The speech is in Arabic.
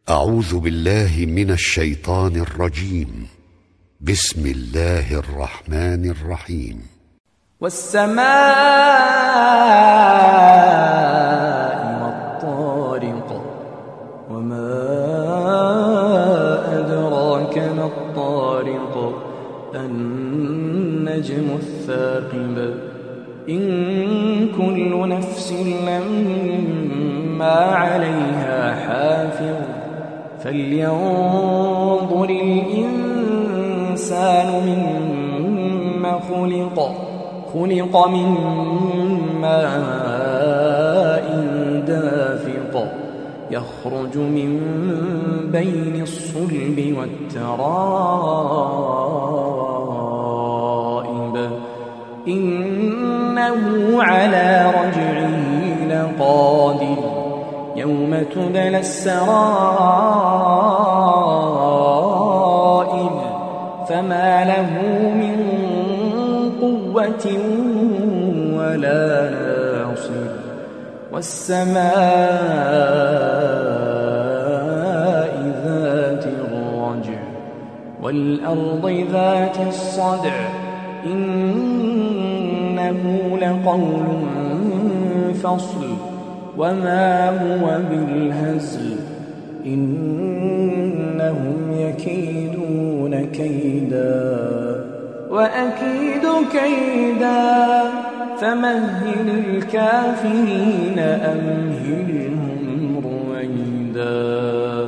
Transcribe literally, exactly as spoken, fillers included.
أعوذ بالله من الشيطان الرجيم. بسم الله الرحمن الرحيم. والسماء والطارق وما أدراك ما الطارق النجم الثاقب إن كل نفس لما عليها حافظ فلينظر الإنسان مما خلق خلق من ماء دافق يخرج من بين الصلب والترائب إنه على رجعه لقادر يوم تبلى السرائر فما له من قوة ولا ناصر والسماء ذات الرجع والأرض ذات الصدع إنه لقول فصل وما هو بالهزل إنهم يكيدون كيدا وأكيد كيدا فمهل الكافرين أمهلهم رويدا.